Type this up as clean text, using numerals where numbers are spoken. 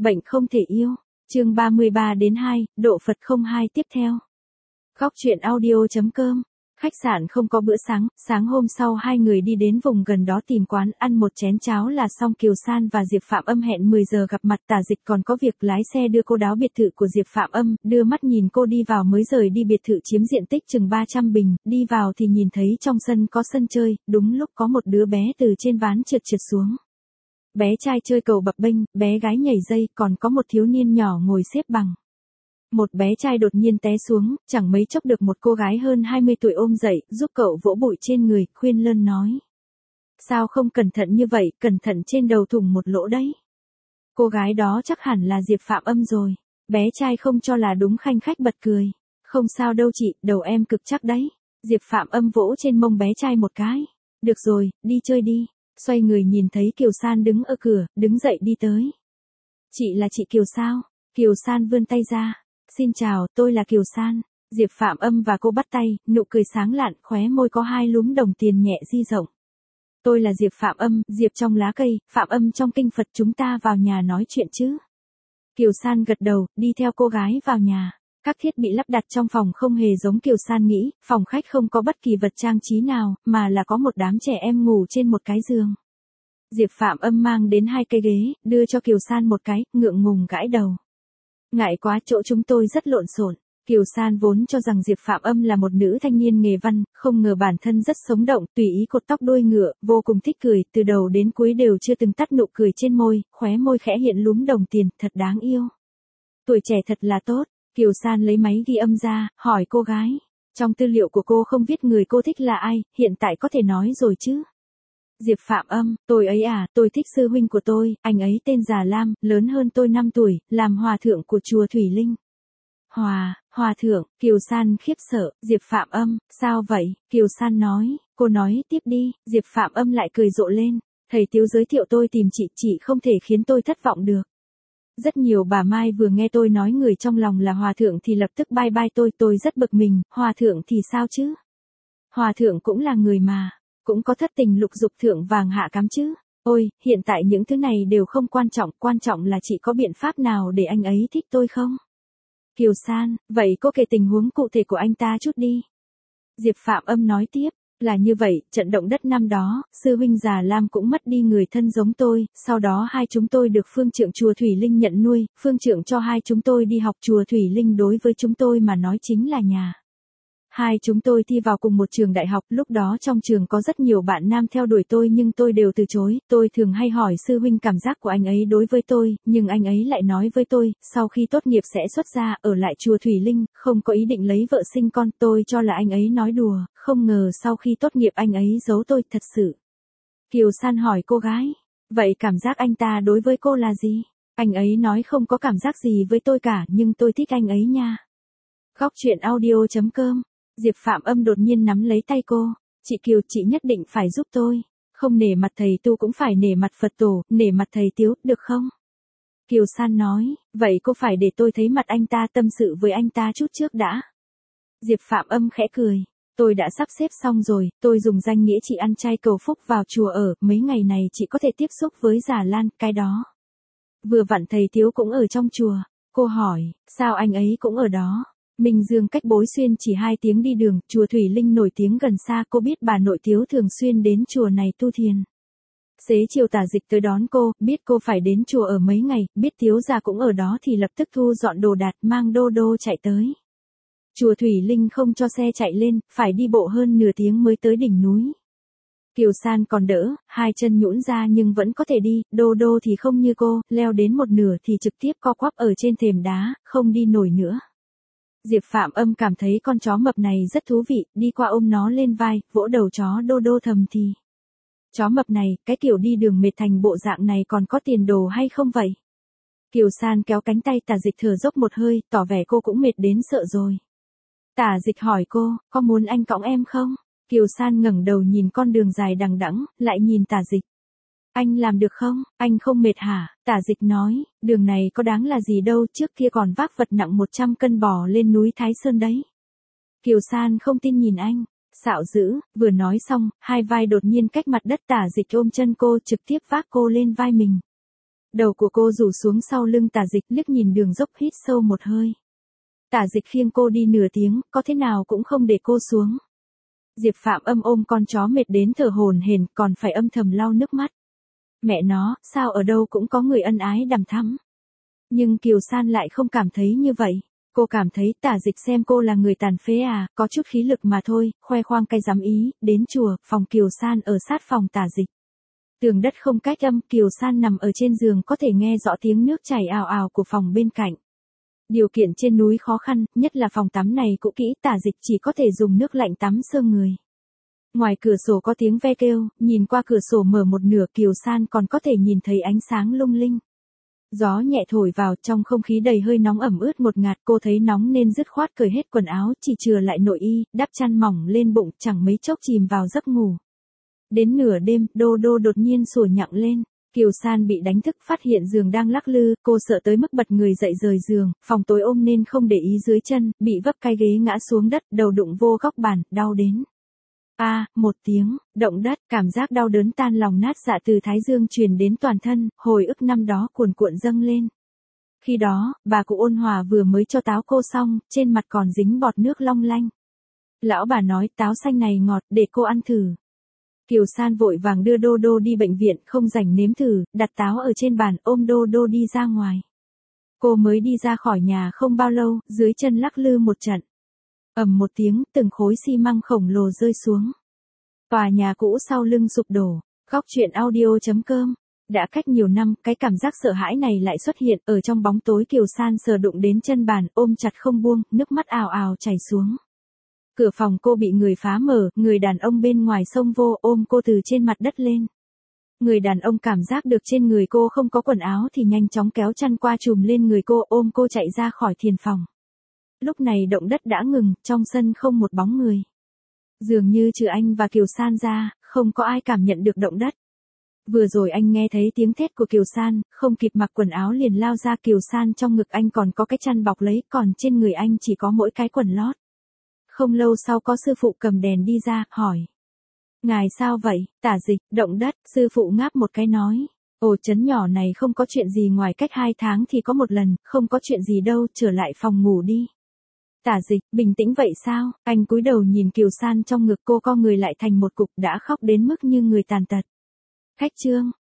Bệnh không thể yêu. Chương 33-2, độ Phật không hai tiếp theo. Góc truyện audio.com. Khách sạn không có bữa sáng, sáng hôm sau hai người đi đến vùng gần đó tìm quán ăn một chén cháo là xong. Kiều San và Diệp Phạm Âm hẹn 10 giờ gặp mặt. Tả Dịch còn có việc lái xe đưa cô đáo biệt thự của Diệp Phạm Âm, đưa mắt nhìn cô đi vào mới rời đi. Biệt thự chiếm diện tích chừng 300 bình, đi vào thì nhìn thấy trong sân có sân chơi, đúng lúc có một đứa bé từ trên ván trượt xuống. Bé trai chơi cầu bập bênh, bé gái nhảy dây, còn có một thiếu niên nhỏ ngồi xếp bằng. Một bé trai đột nhiên té xuống, chẳng mấy chốc được một cô gái hơn 20 tuổi ôm dậy, giúp cậu vỗ bụi trên người, khuyên lơn nói. Sao không cẩn thận như vậy, cẩn thận trên đầu thủng một lỗ đấy. Cô gái đó chắc hẳn là Diệp Phạm Âm rồi. Bé trai không cho là đúng, khanh khách bật cười. Không sao đâu chị, đầu em cực chắc đấy. Diệp Phạm Âm vỗ trên mông bé trai một cái. Được rồi, đi chơi đi. Xoay người nhìn thấy Kiều San đứng ở cửa, đứng dậy đi tới. Chị là chị Kiều sao? Kiều San vươn tay ra. Xin chào, tôi là Kiều San. Diệp Phạm Âm và cô bắt tay, nụ cười sáng lạn, khóe môi có hai lúm đồng tiền nhẹ di rộng. Tôi là Diệp Phạm Âm, Diệp trong lá cây, Phạm Âm trong kinh Phật, chúng ta vào nhà nói chuyện chứ. Kiều San gật đầu, đi theo cô gái vào nhà. Các thiết bị lắp đặt trong phòng không hề giống Kiều San nghĩ, phòng khách không có bất kỳ vật trang trí nào, mà là có một đám trẻ em ngủ trên một cái giường. Diệp Phạm Âm mang đến 2 cây ghế, đưa cho Kiều San một cái, ngượng ngùng gãi đầu. Ngại quá, chỗ chúng tôi rất lộn xộn. Kiều San vốn cho rằng Diệp Phạm Âm là một nữ thanh niên nghề văn, không ngờ bản thân rất sống động, tùy ý cột tóc đuôi ngựa, vô cùng thích cười, từ đầu đến cuối đều chưa từng tắt nụ cười trên môi, khóe môi khẽ hiện lúm đồng tiền, thật đáng yêu. Tuổi trẻ thật là tốt. Kiều San lấy máy ghi âm ra, hỏi cô gái. Trong tư liệu của cô không viết người cô thích là ai, hiện tại có thể nói rồi chứ? Diệp Phạm Âm, tôi ấy à, tôi thích sư huynh của tôi, anh ấy tên Già Lam, lớn hơn tôi 5 tuổi, làm hòa thượng của chùa Thủy Linh. Hòa thượng, Kiều San khiếp sợ. Diệp Phạm Âm, sao vậy? Kiều San nói, cô nói tiếp đi. Diệp Phạm Âm lại cười rộ lên. Thầy Tiếu giới thiệu tôi tìm chị không thể khiến tôi thất vọng được. Rất nhiều bà Mai vừa nghe tôi nói người trong lòng là hòa thượng thì lập tức bye bye tôi rất bực mình, hòa thượng thì sao chứ? Hòa thượng cũng là người mà, cũng có thất tình lục dục thượng vàng hạ cám chứ. Ôi, hiện tại những thứ này đều không quan trọng là chị có biện pháp nào để anh ấy thích tôi không? Kiều San, vậy cô kể tình huống cụ thể của anh ta chút đi. Diệp Phạm Âm nói tiếp. Là như vậy, trận động đất năm đó, sư huynh Già Lam cũng mất đi người thân giống tôi, sau đó hai chúng tôi được phương trượng chùa Thủy Linh nhận nuôi, phương trượng cho hai chúng tôi đi học. Chùa Thủy Linh đối với chúng tôi mà nói chính là nhà. Hai chúng tôi thi vào cùng một trường đại học, lúc đó trong trường có rất nhiều bạn nam theo đuổi tôi nhưng tôi đều từ chối. Tôi thường hay hỏi sư huynh cảm giác của anh ấy đối với tôi, nhưng anh ấy lại nói với tôi, sau khi tốt nghiệp sẽ xuất gia, ở lại chùa Thủy Linh, không có ý định lấy vợ sinh con. Tôi cho là anh ấy nói đùa, không ngờ sau khi tốt nghiệp anh ấy giấu tôi thật sự. Kiều San hỏi cô gái, vậy cảm giác anh ta đối với cô là gì? Anh ấy nói không có cảm giác gì với tôi cả, nhưng tôi thích anh ấy nha. Góc truyện audio.com. Diệp Phạm Âm đột nhiên nắm lấy tay cô. Chị Kiều, chị nhất định phải giúp tôi. Không nể mặt thầy tu cũng phải nể mặt Phật tổ, nể mặt thầy Tiếu, được không? Kiều San nói, vậy cô phải để tôi thấy mặt anh ta, tâm sự với anh ta chút trước đã. Diệp Phạm Âm khẽ cười. Tôi đã sắp xếp xong rồi, tôi dùng danh nghĩa chị ăn chay cầu phúc vào chùa ở, mấy ngày này chị có thể tiếp xúc với Già Lan, cái đó. Vừa vặn thầy Tiếu cũng ở trong chùa. Cô hỏi, sao anh ấy cũng ở đó? Minh Dương cách Bối Xuyên chỉ 2 tiếng đi đường, chùa Thủy Linh nổi tiếng gần xa, cô biết bà nội Tiếu thường xuyên đến chùa này tu thiền. Xế chiều Tả Dịch tới đón cô, biết cô phải đến chùa ở mấy ngày, biết Tiếu già cũng ở đó thì lập tức thu dọn đồ đạc mang đô đô chạy tới. Chùa Thủy Linh không cho xe chạy lên, phải đi bộ hơn nửa tiếng mới tới đỉnh núi. Kiều San còn đỡ, 2 chân nhũn ra nhưng vẫn có thể đi, đô đô thì không như cô, leo đến một nửa thì trực tiếp co quắp ở trên thềm đá, không đi nổi nữa. Diệp Phạm Âm cảm thấy con chó mập này rất thú vị, đi qua ôm nó lên vai, vỗ đầu chó đô đô thầm thì. Chó mập này, cái kiểu đi đường mệt thành bộ dạng này còn có tiền đồ hay không vậy? Kiều San kéo cánh tay Tả Dịch thở dốc một hơi, tỏ vẻ cô cũng mệt đến sợ rồi. Tả Dịch hỏi cô, có muốn anh cõng em không? Kiều San ngẩng đầu nhìn con đường dài đằng đẵng, lại nhìn Tả Dịch. Anh làm được không? Anh không mệt hả? Tả Dịch nói, đường này có đáng là gì đâu, trước kia còn vác vật nặng 100 cân bò lên núi Thái Sơn đấy. Kiều San không tin nhìn anh. Xạo dữ, vừa nói xong, hai vai đột nhiên cách mặt đất. Tả Dịch ôm chân cô, trực tiếp vác cô lên vai mình. Đầu của cô rủ xuống sau lưng Tả Dịch, liếc nhìn đường dốc, hít sâu một hơi. Tả Dịch khiêng cô đi nửa tiếng, có thế nào cũng không để cô xuống. Diệp Phạm Âm ôm con chó mệt đến thở hổn hển, còn phải âm thầm lau nước mắt. Mẹ nó, sao ở đâu cũng có người ân ái đằm thắm. Nhưng Kiều San lại không cảm thấy như vậy. Cô cảm thấy Tả Dịch xem cô là người tàn phế à, có chút khí lực mà thôi, khoe khoang cái dám ý, đến chùa, phòng Kiều San ở sát phòng Tả Dịch. Tường đất không cách âm, Kiều San nằm ở trên giường có thể nghe rõ tiếng nước chảy ào ào của phòng bên cạnh. Điều kiện trên núi khó khăn, nhất là phòng tắm này cũ kỹ, Tả Dịch chỉ có thể dùng nước lạnh tắm sơ người. Ngoài cửa sổ có tiếng ve kêu, nhìn qua cửa sổ mở một nửa, Kiều San còn có thể nhìn thấy ánh sáng lung linh. Gió nhẹ thổi vào, trong không khí đầy hơi nóng ẩm ướt ngột ngạt, cô thấy nóng nên dứt khoát cởi hết quần áo, chỉ chừa lại nội y, đắp chăn mỏng lên bụng, chẳng mấy chốc chìm vào giấc ngủ. Đến nửa đêm, Đô Đô đột nhiên sủa nhặng lên. Kiều San bị đánh thức, phát hiện giường đang lắc lư, cô sợ tới mức bật người dậy rời giường, phòng tối ôm nên không để ý dưới chân, bị vấp cái ghế ngã xuống đất, đầu đụng vô góc bàn, đau đến. Một tiếng, động đất, cảm giác đau đớn tan lòng nát dạ từ thái dương truyền đến toàn thân, hồi ức năm đó cuồn cuộn dâng lên. Khi đó, bà cụ ôn hòa vừa mới cho táo cô xong, trên mặt còn dính bọt nước long lanh. Lão bà nói táo xanh này ngọt, để cô ăn thử. Kiều San vội vàng đưa Đô Đô đi bệnh viện, không rảnh nếm thử, đặt táo ở trên bàn, ôm Đô Đô đi ra ngoài. Cô mới đi ra khỏi nhà không bao lâu, dưới chân lắc lư một trận. Ầm một tiếng, từng khối xi măng khổng lồ rơi xuống. Tòa nhà cũ sau lưng sụp đổ. Góc truyện audio.com. Đã cách nhiều năm, cái cảm giác sợ hãi này lại xuất hiện, ở trong bóng tối Kiều San sờ đụng đến chân bàn, ôm chặt không buông, nước mắt ào ào chảy xuống. Cửa phòng cô bị người phá mở, người đàn ông bên ngoài xông vô, ôm cô từ trên mặt đất lên. Người đàn ông cảm giác được trên người cô không có quần áo thì nhanh chóng kéo chăn qua trùm lên người cô, ôm cô chạy ra khỏi thiền phòng. Lúc này động đất đã ngừng, trong sân không một bóng người. Dường như trừ anh và Kiều San ra, không có ai cảm nhận được động đất. Vừa rồi anh nghe thấy tiếng thét của Kiều San, không kịp mặc quần áo liền lao ra. Kiều San trong ngực anh còn có cái chăn bọc lấy, còn trên người anh chỉ có mỗi cái quần lót. Không lâu sau có sư phụ cầm đèn đi ra, hỏi. Ngài sao vậy? Tả Dịch, động đất, sư phụ ngáp một cái nói. Ồ, trấn nhỏ này không có chuyện gì, ngoài cách 2 tháng thì có một lần, không có chuyện gì đâu, trở lại phòng ngủ đi. Tả Dịch, bình tĩnh vậy sao? Anh cúi đầu nhìn Kiều San trong ngực, cô co người lại thành một cục, đã khóc đến mức như người tàn tật. Khách chương.